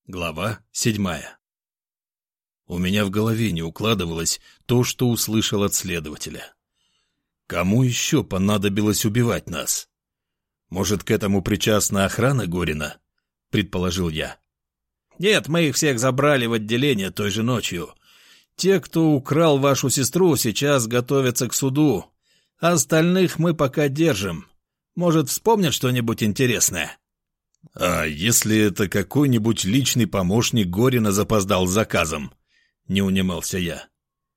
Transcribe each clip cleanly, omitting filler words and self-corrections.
Глава 7. У меня в голове не укладывалось то, что услышал от следователя. Кому еще понадобилось убивать нас? Может, к этому причастна охрана Горина? Предположил я. Нет, мы их всех забрали в отделение той же ночью. Те, кто украл вашу сестру, сейчас готовятся к суду. А остальных мы пока держим. Может, вспомнят что-нибудь интересное? «А если это какой-нибудь личный помощник Горина запоздал с заказом?» — не унимался я.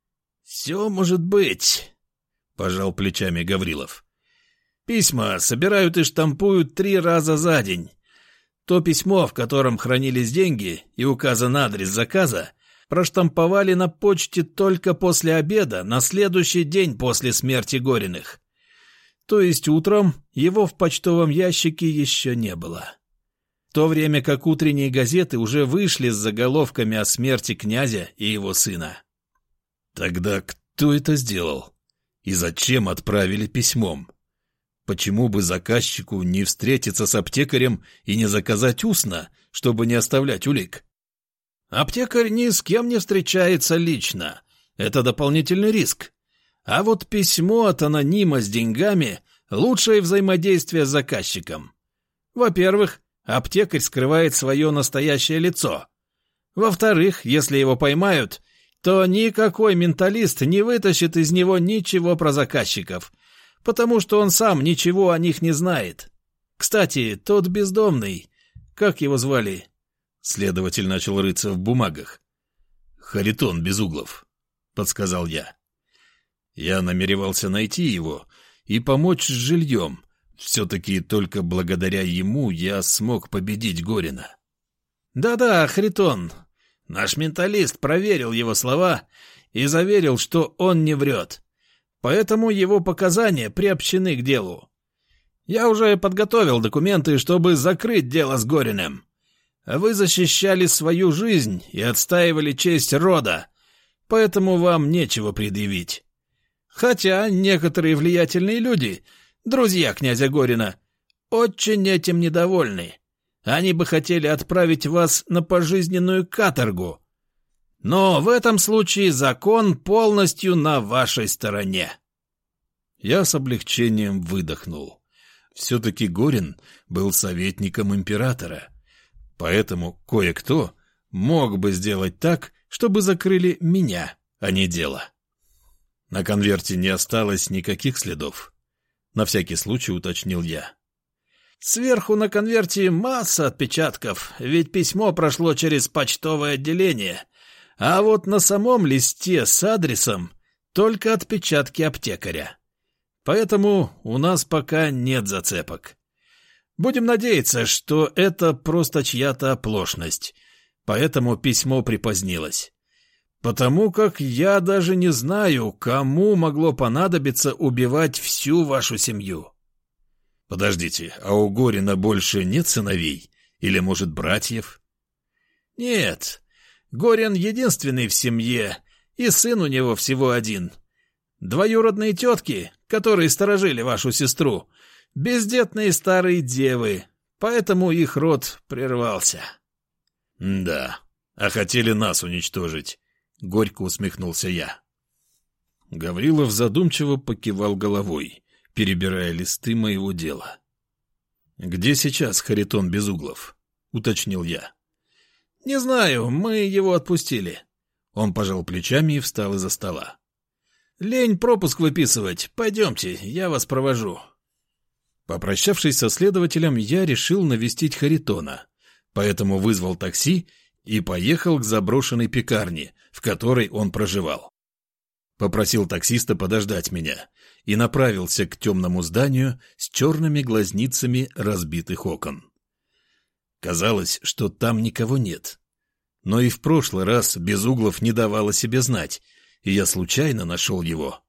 «Все может быть», — пожал плечами Гаврилов. «Письма собирают и штампуют 3 раза за день. То письмо, в котором хранились деньги и указан адрес заказа, проштамповали на почте только после обеда, на следующий день после смерти Гориных. То есть утром его в почтовом ящике еще не было. В то время как утренние газеты уже вышли с заголовками о смерти князя и его сына». Тогда кто это сделал? И зачем отправили письмом? Почему бы заказчику не встретиться с аптекарем и не заказать устно, чтобы не оставлять улик? Аптекарь ни с кем не встречается лично. Это дополнительный риск. А вот письмо от анонима с деньгами – лучшее взаимодействие с заказчиком. Во-первых, аптекарь скрывает свое настоящее лицо. Во-вторых, если его поймают, то никакой менталист не вытащит из него ничего про заказчиков, потому что он сам ничего о них не знает. Кстати, тот бездомный, как его звали? Следователь начал рыться в бумагах. «Харитон Безуглов», — подсказал я. Я намеревался найти его и помочь с жильем. Все-таки только благодаря ему я смог победить Горина. «Да-да, Харитон. Наш менталист проверил его слова и заверил, что он не врет. Поэтому его показания приобщены к делу. Я уже подготовил документы, чтобы закрыть дело с Гориным. Вы защищали свою жизнь и отстаивали честь рода, поэтому вам нечего предъявить. Хотя некоторые влиятельные люди, друзья князя Горина, очень этим недовольны. Они бы хотели отправить вас на пожизненную каторгу. Но в этом случае закон полностью на вашей стороне». Я с облегчением выдохнул. Все-таки Горин был советником императора, поэтому кое-кто мог бы сделать так, чтобы закрыли меня, а не дело. На конверте не осталось никаких следов. На всякий случай уточнил я. «Сверху на конверте масса отпечатков, ведь письмо прошло через почтовое отделение, а вот на самом листе с адресом только отпечатки аптекаря. Поэтому у нас пока нет зацепок. Будем надеяться, что это просто чья-то оплошность, поэтому письмо припозднилось. Потому как я даже не знаю, кому могло понадобиться убивать всю вашу семью». «Подождите, а у Горина больше нет сыновей? Или, может, братьев?» «Нет, Горин единственный в семье, и сын у него всего один. Двоюродные тетки, которые сторожили вашу сестру, бездетные старые девы, поэтому их род прервался». «Да, а хотели нас уничтожить», — горько усмехнулся я. Гаврилов задумчиво покивал головой, перебирая листы моего дела. «Где сейчас Харитон Безуглов?» — уточнил я. «Не знаю, мы его отпустили». Он пожал плечами и встал из-за стола. «Лень пропуск выписывать. Пойдемте, я вас провожу». Попрощавшись со следователем, я решил навестить Харитона, поэтому вызвал такси и поехал к заброшенной пекарне, в которой он проживал. Попросил таксиста подождать меня и направился к темному зданию с черными глазницами разбитых окон. Казалось, что там никого нет. Но и в прошлый раз Безуглов не давал о себе знать, и я случайно нашел его.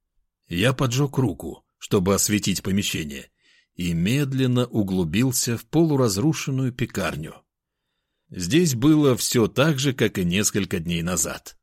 Я поджег руку, чтобы осветить помещение, и медленно углубился в полуразрушенную пекарню. Здесь было все так же, как и несколько дней назад.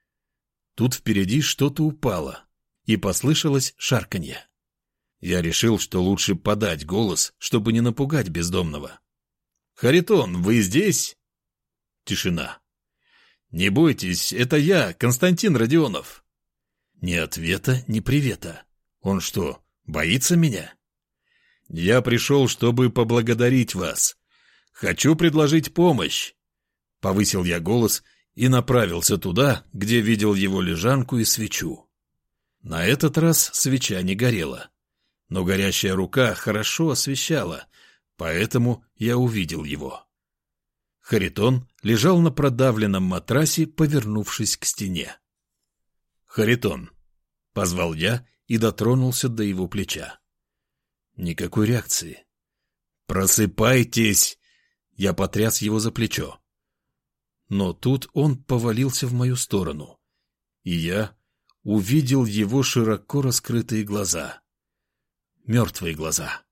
Тут впереди что-то упало, и послышалось шарканье. Я решил, что лучше подать голос, чтобы не напугать бездомного. «Харитон, вы здесь?» Тишина. «Не бойтесь, это я, Константин Родионов». Ни ответа, ни привета. Он что, боится меня? «Я пришел, чтобы поблагодарить вас. Хочу предложить помощь». Повысил я голос и направился туда, где видел его лежанку и свечу. На этот раз свеча не горела, но горящая рука хорошо освещала, поэтому я увидел его. Харитон лежал на продавленном матрасе, повернувшись к стене. «Харитон», — позвал я и дотронулся до его плеча. Никакой реакции. «Просыпайтесь!» — я потряс его за плечо. Но тут он повалился в мою сторону, и я увидел его широко раскрытые глаза. Мертвые глаза.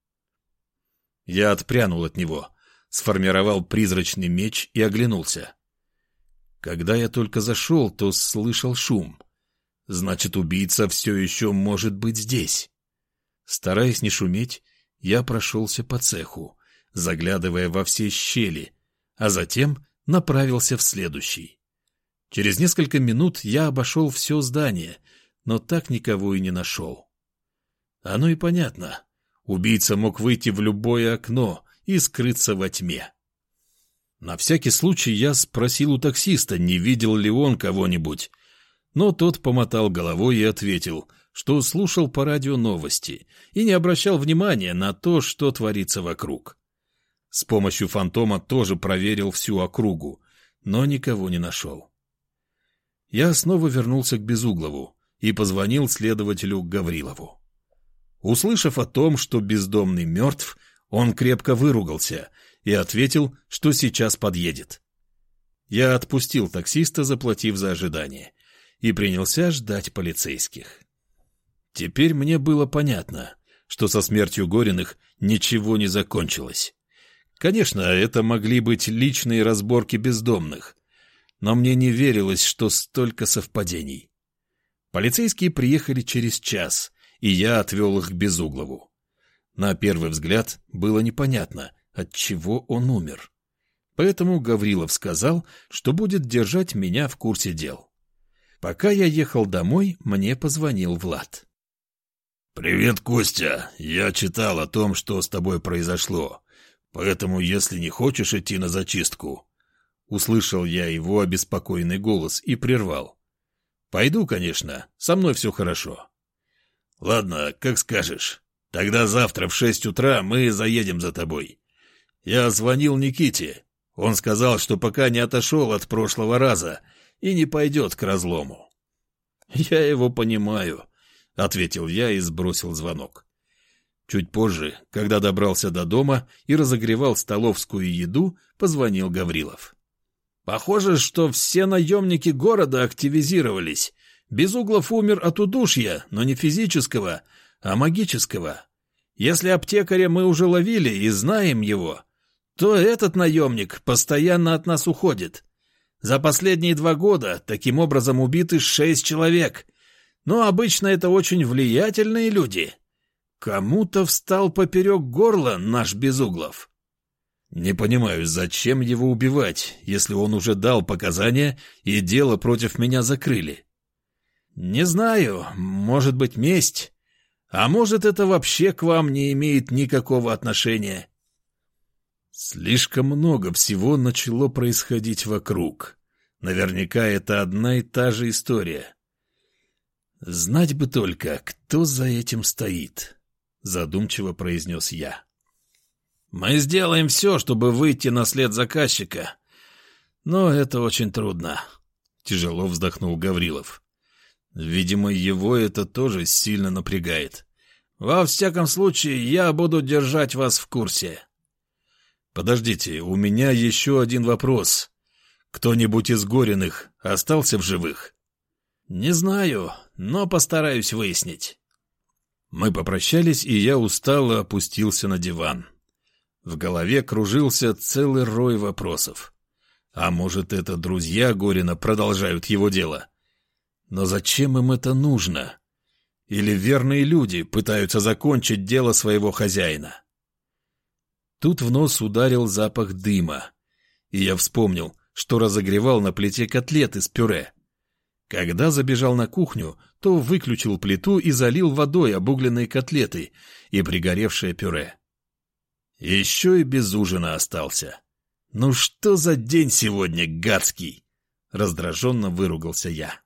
Я отпрянул от него, сформировал призрачный меч и оглянулся. Когда я только зашел, то слышал шум. Значит, убийца все еще может быть здесь. Стараясь не шуметь, я прошелся по цеху, заглядывая во все щели, а затем направился в следующий. Через несколько минут я обошел все здание, но так никого и не нашел. Оно и понятно. Убийца мог выйти в любое окно и скрыться во тьме. На всякий случай я спросил у таксиста, не видел ли он кого-нибудь, но тот помотал головой и ответил, что слушал по радио новости и не обращал внимания на то, что творится вокруг. С помощью фантома тоже проверил всю округу, но никого не нашел. Я снова вернулся к Безуглову и позвонил следователю Гаврилову. Услышав о том, что бездомный мертв, он крепко выругался и ответил, что сейчас подъедет. Я отпустил таксиста, заплатив за ожидание, и принялся ждать полицейских. Теперь мне было понятно, что со смертью Гориных ничего не закончилось. Конечно, это могли быть личные разборки бездомных, но мне не верилось, что столько совпадений. Полицейские приехали через час, и я отвел их к Безуглову. На первый взгляд было непонятно, от чего он умер. Поэтому Гаврилов сказал, что будет держать меня в курсе дел. Пока я ехал домой, мне позвонил Влад. «Привет, Костя. Я читал о том, что с тобой произошло. Поэтому, если не хочешь идти на зачистку...» Услышал я его обеспокоенный голос и прервал. «Пойду, конечно. Со мной все хорошо». «Ладно, как скажешь. Тогда завтра в 6 утра мы заедем за тобой. Я звонил Никите. Он сказал, что пока не отошел от прошлого раза и не пойдет к разлому». «Я его понимаю», — ответил я и сбросил звонок. Чуть позже, когда добрался до дома и разогревал столовскую еду, позвонил Гаврилов. «Похоже, что все наемники города активизировались. Безуглов умер от удушья, но не физического, а магического. Если аптекаря мы уже ловили и знаем его, то этот наемник постоянно от нас уходит. За последние 2 года таким образом убиты 6 человек. Но обычно это очень влиятельные люди. Кому-то встал поперек горла наш Безуглов». «Не понимаю, зачем его убивать, если он уже дал показания и дело против меня закрыли?» «Не знаю, может быть, месть. А может, это вообще к вам не имеет никакого отношения». Слишком много всего начало происходить вокруг. Наверняка это одна и та же история. «Знать бы только, кто за этим стоит», — задумчиво произнес я. «Мы сделаем все, чтобы выйти на след заказчика. Но это очень трудно», — тяжело вздохнул Гаврилов. «Видимо, его это тоже сильно напрягает. Во всяком случае, я буду держать вас в курсе». «Подождите, у меня еще один вопрос. Кто-нибудь из Гориных остался в живых?» «Не знаю, но постараюсь выяснить». Мы попрощались, и я устало опустился на диван. В голове кружился целый рой вопросов. А может, это друзья Горина продолжают его дело? Но зачем им это нужно? Или верные люди пытаются закончить дело своего хозяина? Тут в нос ударил запах дыма, и я вспомнил, что разогревал на плите котлеты с пюре. Когда забежал на кухню, то выключил плиту и залил водой обугленные котлеты и пригоревшее пюре. Еще и без ужина остался. «Ну что за день сегодня, гадский!» — раздраженно выругался я.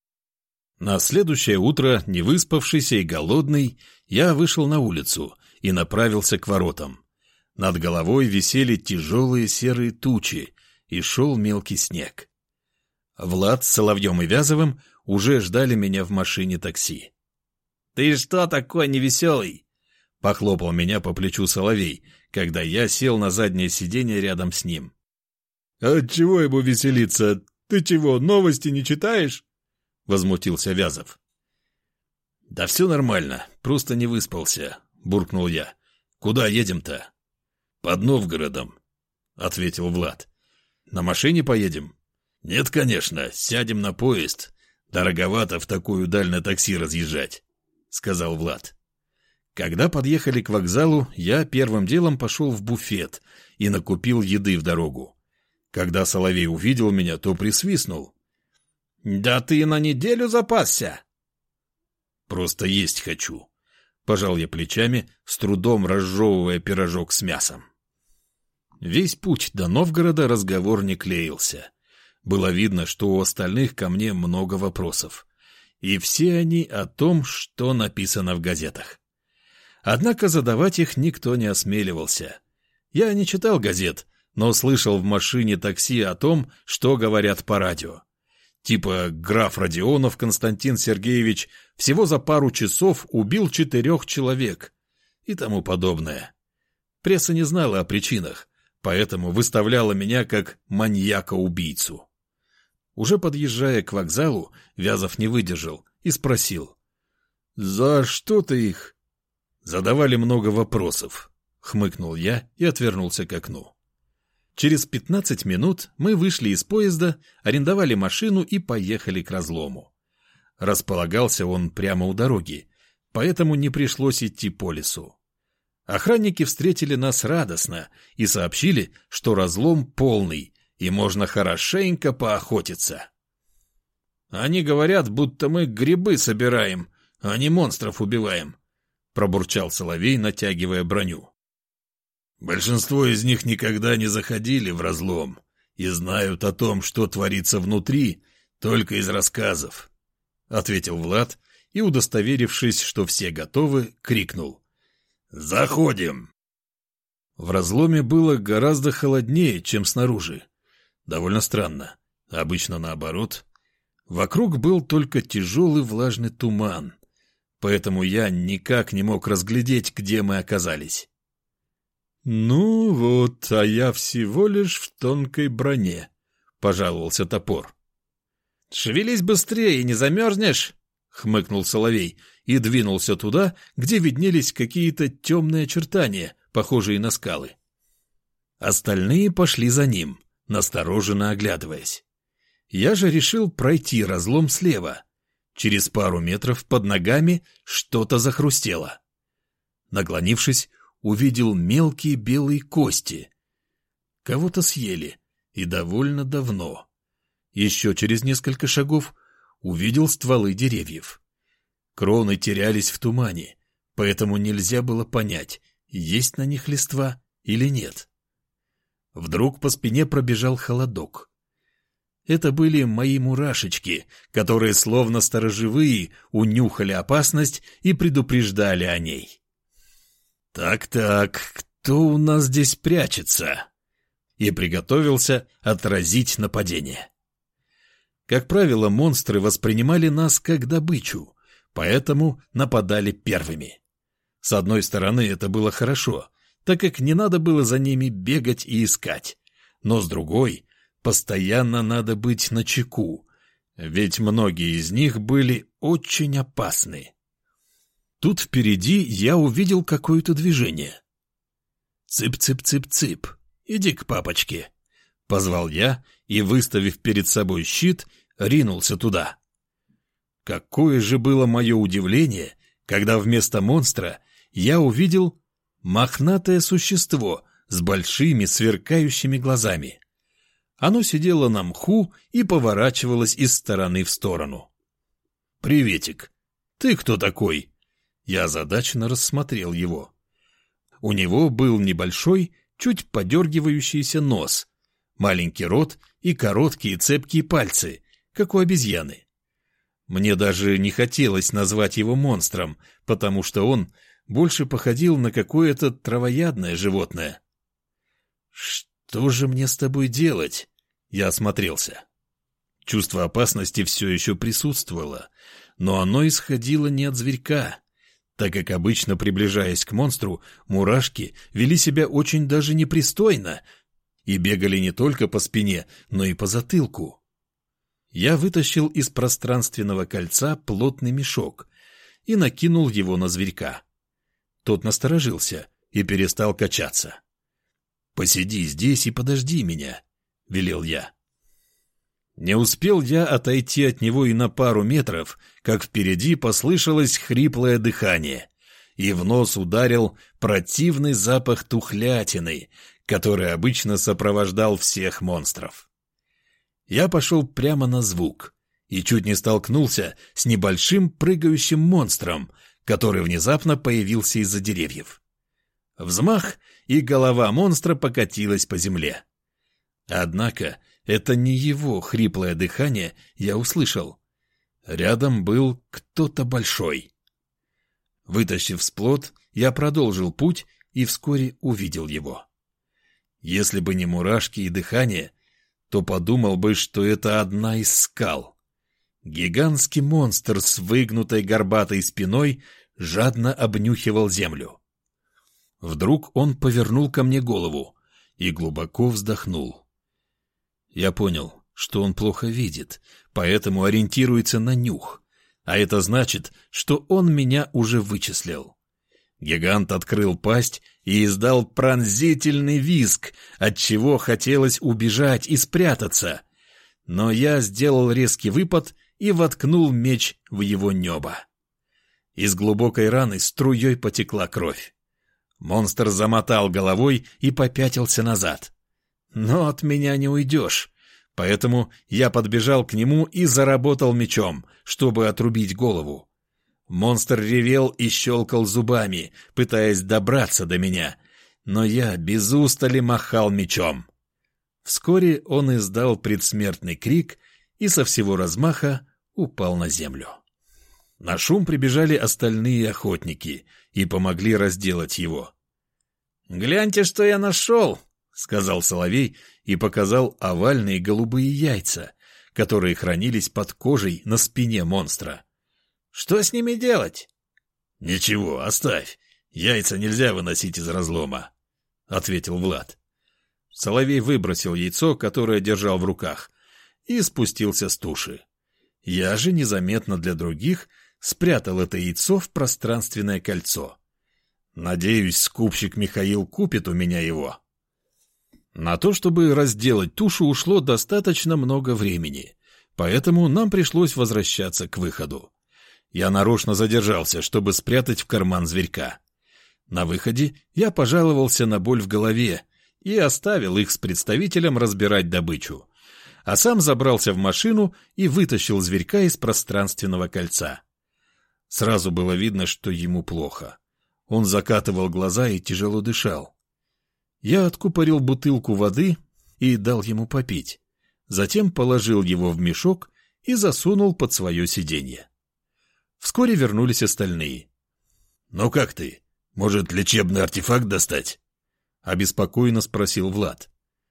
На следующее утро, невыспавшийся и голодный, я вышел на улицу и направился к воротам. Над головой висели тяжелые серые тучи, и шел мелкий снег. Влад с Соловьем и Вязовым уже ждали меня в машине такси. «Ты что такой невеселый?» — похлопал меня по плечу Соловей, когда я сел на заднее сиденье рядом с ним. «Отчего ему веселиться? Ты чего, новости не читаешь?» — возмутился Вязов. «Да все нормально, просто не выспался», — буркнул я. «Куда едем-то?» «Под Новгородом», — ответил Влад. «На машине поедем?» «Нет, конечно, сядем на поезд. Дороговато в такую даль на такси разъезжать», — сказал Влад. Когда подъехали к вокзалу, я первым делом пошел в буфет и накупил еды в дорогу. Когда Соловей увидел меня, то присвистнул. «Да ты на неделю запасся!» «Просто есть хочу», — пожал я плечами, с трудом разжевывая пирожок с мясом. Весь путь до Новгорода разговор не клеился. Было видно, что у остальных ко мне много вопросов. И все они о том, что написано в газетах. Однако задавать их никто не осмеливался. Я не читал газет, но слышал в машине такси о том, что говорят по радио. Типа граф Родионов Константин Сергеевич всего за пару часов убил 4 человек и тому подобное. Пресса не знала о причинах, поэтому выставляла меня как маньяка-убийцу. Уже подъезжая к вокзалу, Вязов не выдержал и спросил. «За что ты их?» «Задавали много вопросов», — хмыкнул я и отвернулся к окну. Через 15 минут мы вышли из поезда, арендовали машину и поехали к разлому. Располагался он прямо у дороги, поэтому не пришлось идти по лесу. Охранники встретили нас радостно и сообщили, что разлом полный, и можно хорошенько поохотиться. «Они говорят, будто мы грибы собираем, а не монстров убиваем», — пробурчал Соловей, натягивая броню. «Большинство из них никогда не заходили в разлом и знают о том, что творится внутри, только из рассказов», — ответил Влад и, удостоверившись, что все готовы, крикнул. «Заходим!» В разломе было гораздо холоднее, чем снаружи. Довольно странно. Обычно наоборот. Вокруг был только тяжелый влажный туман, поэтому я никак не мог разглядеть, где мы оказались. «Ну вот, а я всего лишь в тонкой броне», — пожаловался Топор. «Шевелись быстрее, не замерзнешь?» — хмыкнул Соловей и двинулся туда, где виднелись какие-то темные очертания, похожие на скалы. Остальные пошли за ним, настороженно оглядываясь. Я же решил пройти разлом слева. Через пару метров под ногами что-то захрустело. Наклонившись, увидел мелкие белые кости. Кого-то съели, и довольно давно. Еще через несколько шагов увидел стволы деревьев. Кроны терялись в тумане, поэтому нельзя было понять, есть на них листва или нет. Вдруг по спине пробежал холодок. Это были мои мурашечки, которые, словно сторожевые, унюхали опасность и предупреждали о ней. «Так-так, кто у нас здесь прячется?» И приготовился отразить нападение. Как правило, монстры воспринимали нас как добычу, поэтому нападали первыми. С одной стороны, это было хорошо, так как не надо было за ними бегать и искать. Но с другой, постоянно надо быть начеку, ведь многие из них были очень опасны. Тут впереди я увидел какое-то движение. «Цып-цып-цып-цып, иди к папочке», — позвал я и, выставив перед собой щит, ринулся туда. Какое же было мое удивление, когда вместо монстра я увидел мохнатое существо с большими сверкающими глазами. Оно сидело на мху и поворачивалось из стороны в сторону. «Приветик, ты кто такой?» Я озадаченно рассмотрел его. У него был небольшой, чуть подергивающийся нос, маленький рот и короткие цепкие пальцы, как у обезьяны. Мне даже не хотелось назвать его монстром, потому что он больше походил на какое-то травоядное животное. «Что же мне с тобой делать?» Я осмотрелся. Чувство опасности все еще присутствовало, но оно исходило не от зверька, так как обычно, приближаясь к монстру, мурашки вели себя очень даже непристойно и бегали не только по спине, но и по затылку. Я вытащил из пространственного кольца плотный мешок и накинул его на зверька. Тот насторожился и перестал качаться. «Посиди здесь и подожди меня», — велел я. Не успел я отойти от него и на пару метров, как впереди послышалось хриплое дыхание, и в нос ударил противный запах тухлятины, который обычно сопровождал всех монстров. Я пошел прямо на звук и чуть не столкнулся с небольшим прыгающим монстром, который внезапно появился из-за деревьев. Взмах, и голова монстра покатилась по земле. Однако это не его хриплое дыхание я услышал. Рядом был кто-то большой. Вытащив сплот, я продолжил путь и вскоре увидел его. Если бы не мурашки и дыхание, то подумал бы, что это одна из скал. Гигантский монстр с выгнутой горбатой спиной жадно обнюхивал землю. Вдруг он повернул ко мне голову и глубоко вздохнул. Я понял, что он плохо видит, поэтому ориентируется на нюх, а это значит, что он меня уже вычислил. Гигант открыл пасть и издал пронзительный визг, отчего хотелось убежать и спрятаться. Но я сделал резкий выпад и воткнул меч в его небо. Из глубокой раны струей потекла кровь. Монстр замотал головой и попятился назад. Но от меня не уйдешь, поэтому я подбежал к нему и заработал мечом, чтобы отрубить голову. Монстр ревел и щелкал зубами, пытаясь добраться до меня, но я без устали махал мечом. Вскоре он издал предсмертный крик и со всего размаха упал на землю. На шум прибежали остальные охотники и помогли разделать его. «Гляньте, что я нашел!» — сказал Соловей и показал овальные голубые яйца, которые хранились под кожей на спине монстра. «Что с ними делать?» «Ничего, оставь. Яйца нельзя выносить из разлома», — ответил Влад. Соловей выбросил яйцо, которое держал в руках, и спустился с туши. Я же незаметно для других спрятал это яйцо в пространственное кольцо. Надеюсь, скупщик Михаил купит у меня его. На то, чтобы разделать тушу, ушло достаточно много времени, поэтому нам пришлось возвращаться к выходу. Я нарочно задержался, чтобы спрятать в карман зверька. На выходе я пожаловался на боль в голове и оставил их с представителем разбирать добычу, а сам забрался в машину и вытащил зверька из пространственного кольца. Сразу было видно, что ему плохо. Он закатывал глаза и тяжело дышал. Я откупорил бутылку воды и дал ему попить. Затем положил его в мешок и засунул под свое сиденье. Вскоре вернулись остальные. «Ну как ты? Может, лечебный артефакт достать?» — обеспокоенно спросил Влад.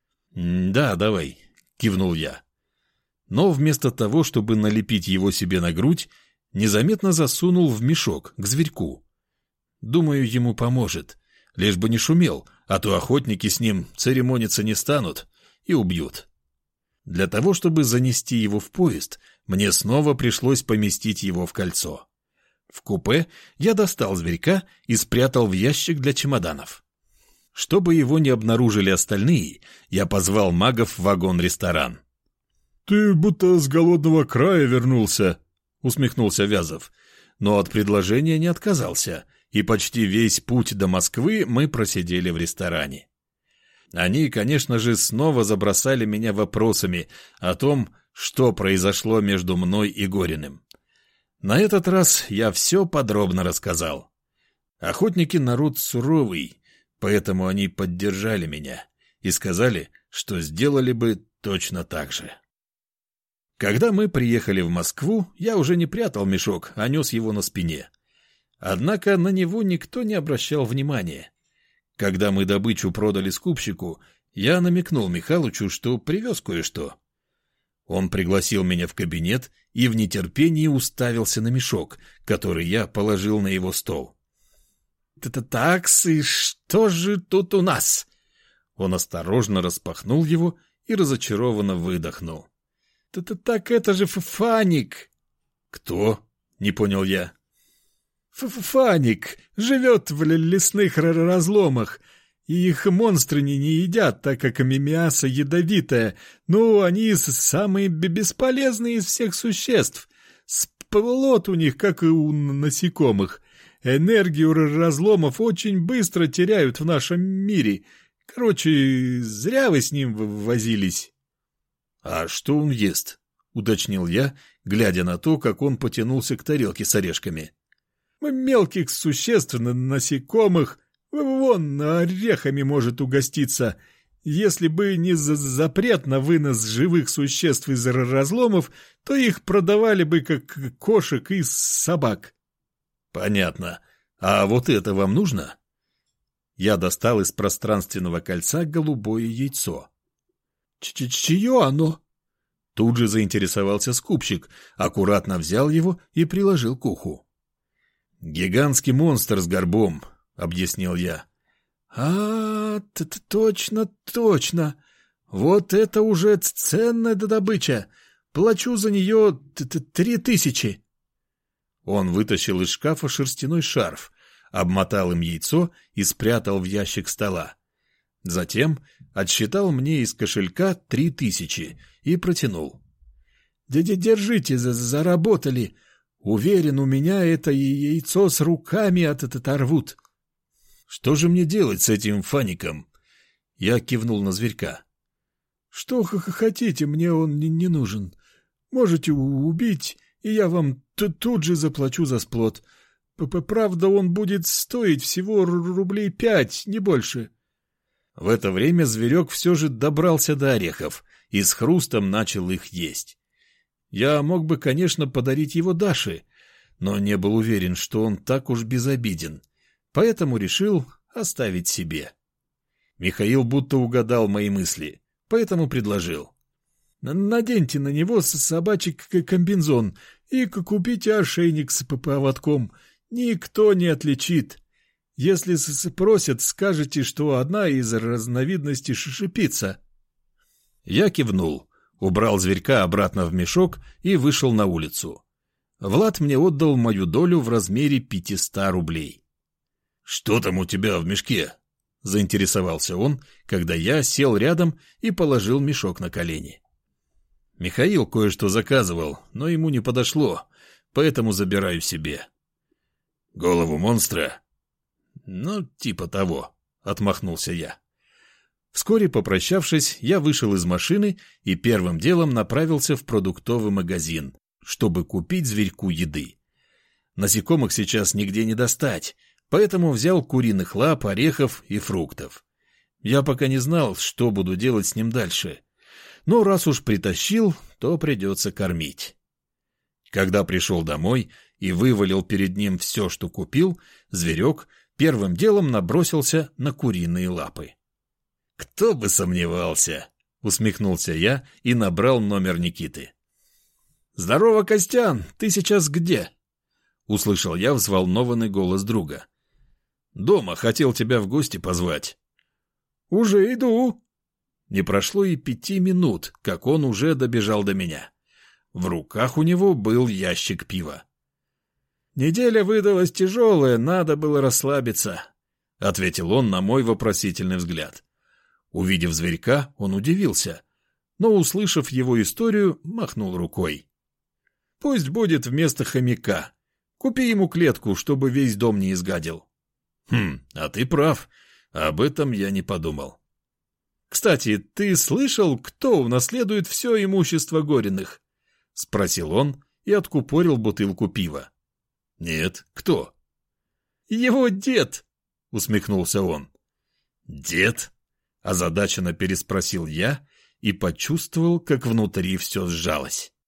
«Да, давай», — кивнул я. Но вместо того, чтобы налепить его себе на грудь, незаметно засунул в мешок к зверьку. Думаю, ему поможет, лишь бы не шумел, а то охотники с ним церемониться не станут и убьют. Для того, чтобы занести его в поезд, мне снова пришлось поместить его в кольцо. В купе я достал зверька и спрятал в ящик для чемоданов. Чтобы его не обнаружили остальные, я позвал магов в вагон-ресторан. «Ты будто с голодного края вернулся», — усмехнулся Вязов, но от предложения не отказался, и почти весь путь до Москвы мы просидели в ресторане. Они, конечно же, снова забросали меня вопросами о том, что произошло между мной и Гориным. На этот раз я все подробно рассказал. Охотники народ суровый, поэтому они поддержали меня и сказали, что сделали бы точно так же. Когда мы приехали в Москву, я уже не прятал мешок, а нес его на спине. Однако на него никто не обращал внимания. Когда мы добычу продали скупщику, я намекнул Михалычу, что привез кое-что. Он пригласил меня в кабинет и в нетерпении уставился на мешок, который я положил на его стол. «Так-с, и что же тут у нас?» Он осторожно распахнул его и разочарованно выдохнул. «Так это же Фаник!» «Кто?» — не понял я. «Фаник живет в лесных разломах, и их монстры не едят, так как мясо ядовитое, но они самые бесполезные из всех существ. Сплот у них, как и у насекомых. Энергию разломов очень быстро теряют в нашем мире. Короче, зря вы с ним возились». «А что он ест?» — уточнил я, глядя на то, как он потянулся к тарелке с орешками. «Мелких существ, насекомых, вон орехами может угоститься. Если бы не запрет на вынос живых существ из разломов, то их продавали бы как кошек и собак». «Понятно. А вот это вам нужно?» Я достал из пространственного кольца голубое яйцо. «Чье оно?» Тут же заинтересовался скупщик, аккуратно взял его и приложил к уху. «Гигантский монстр с горбом», — объяснил я. Точно. Вот это уже ценная добыча. Плачу за нее 3000». Он вытащил из шкафа шерстяной шарф, обмотал им яйцо и спрятал в ящик стола. Затем отсчитал мне из кошелька 3000 и протянул. «Держите, заработали. Уверен, у меня это яйцо с руками оторвут». «Что же мне делать с этим Фаником?» Я кивнул на зверька. «Что хотите, мне он не нужен. Можете убить, и я вам тут же заплачу за сплот. Правда, он будет стоить всего рублей 5, не больше». В это время зверек все же добрался до орехов и с хрустом начал их есть. Я мог бы, конечно, подарить его Даше, но не был уверен, что он так уж безобиден, поэтому решил оставить себе. Михаил будто угадал мои мысли, поэтому предложил. «Наденьте на него собачий комбинзон и купите ошейник с поводком. Никто не отличит. Если спросят, скажете, что одна из разновидностей шипица». Я кивнул, убрал зверька обратно в мешок и вышел на улицу. Влад мне отдал мою долю в размере 500 рублей. «Что там у тебя в мешке?» — заинтересовался он, когда я сел рядом и положил мешок на колени. «Михаил кое-что заказывал, но ему не подошло, поэтому забираю себе». «Голову монстра?» «Ну, типа того», — отмахнулся я. Вскоре попрощавшись, я вышел из машины и первым делом направился в продуктовый магазин, чтобы купить зверьку еды. Насекомых сейчас нигде не достать, поэтому взял куриных лап, орехов и фруктов. Я пока не знал, что буду делать с ним дальше, но раз уж притащил, то придется кормить. Когда пришел домой и вывалил перед ним все, что купил, зверек первым делом набросился на куриные лапы. «Кто бы сомневался!» — усмехнулся я и набрал номер Никиты. «Здорово, Костян! Ты сейчас где?» — услышал я взволнованный голос друга. «Дома, хотел тебя в гости позвать». «Уже иду». Не прошло и 5 минут, как он уже добежал до меня. В руках у него был ящик пива. «Неделя выдалась тяжелая, надо было расслабиться», — ответил он на мой вопросительный взгляд. Увидев зверька, он удивился, но, услышав его историю, махнул рукой. «Пусть будет вместо хомяка. Купи ему клетку, чтобы весь дом не изгадил». «А ты прав. Об этом я не подумал». Кстати, ты слышал, кто унаследует все имущество Гориных? — спросил он и откупорил бутылку пива. — Нет, кто? — Его дед, — усмехнулся он. — Дед? — озадаченно переспросил я и почувствовал, как внутри все сжалось.